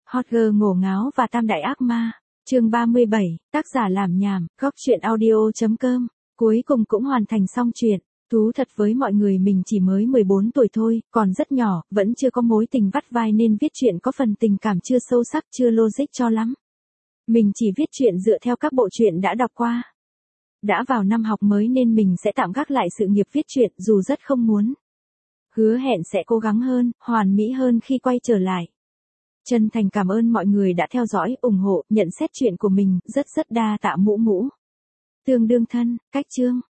Hot girl ngổ ngáo và tam đại ác ma. Chương 37, tác giả làm nhảm, góc truyện audio.com. Cuối cùng cũng hoàn thành xong chuyện. Thú thật với mọi người mình chỉ mới 14 tuổi thôi, còn rất nhỏ, vẫn chưa có mối tình vắt vai nên viết chuyện có phần tình cảm chưa sâu sắc, chưa logic cho lắm. Mình chỉ viết chuyện dựa theo các bộ truyện đã đọc qua. Đã vào năm học mới nên mình sẽ tạm gác lại sự nghiệp viết truyện dù rất không muốn. Hứa hẹn sẽ cố gắng hơn, hoàn mỹ hơn khi quay trở lại. Chân thành cảm ơn mọi người đã theo dõi, ủng hộ, nhận xét chuyện của mình, rất đa tạ mũ. Tương đương thân, cách chương.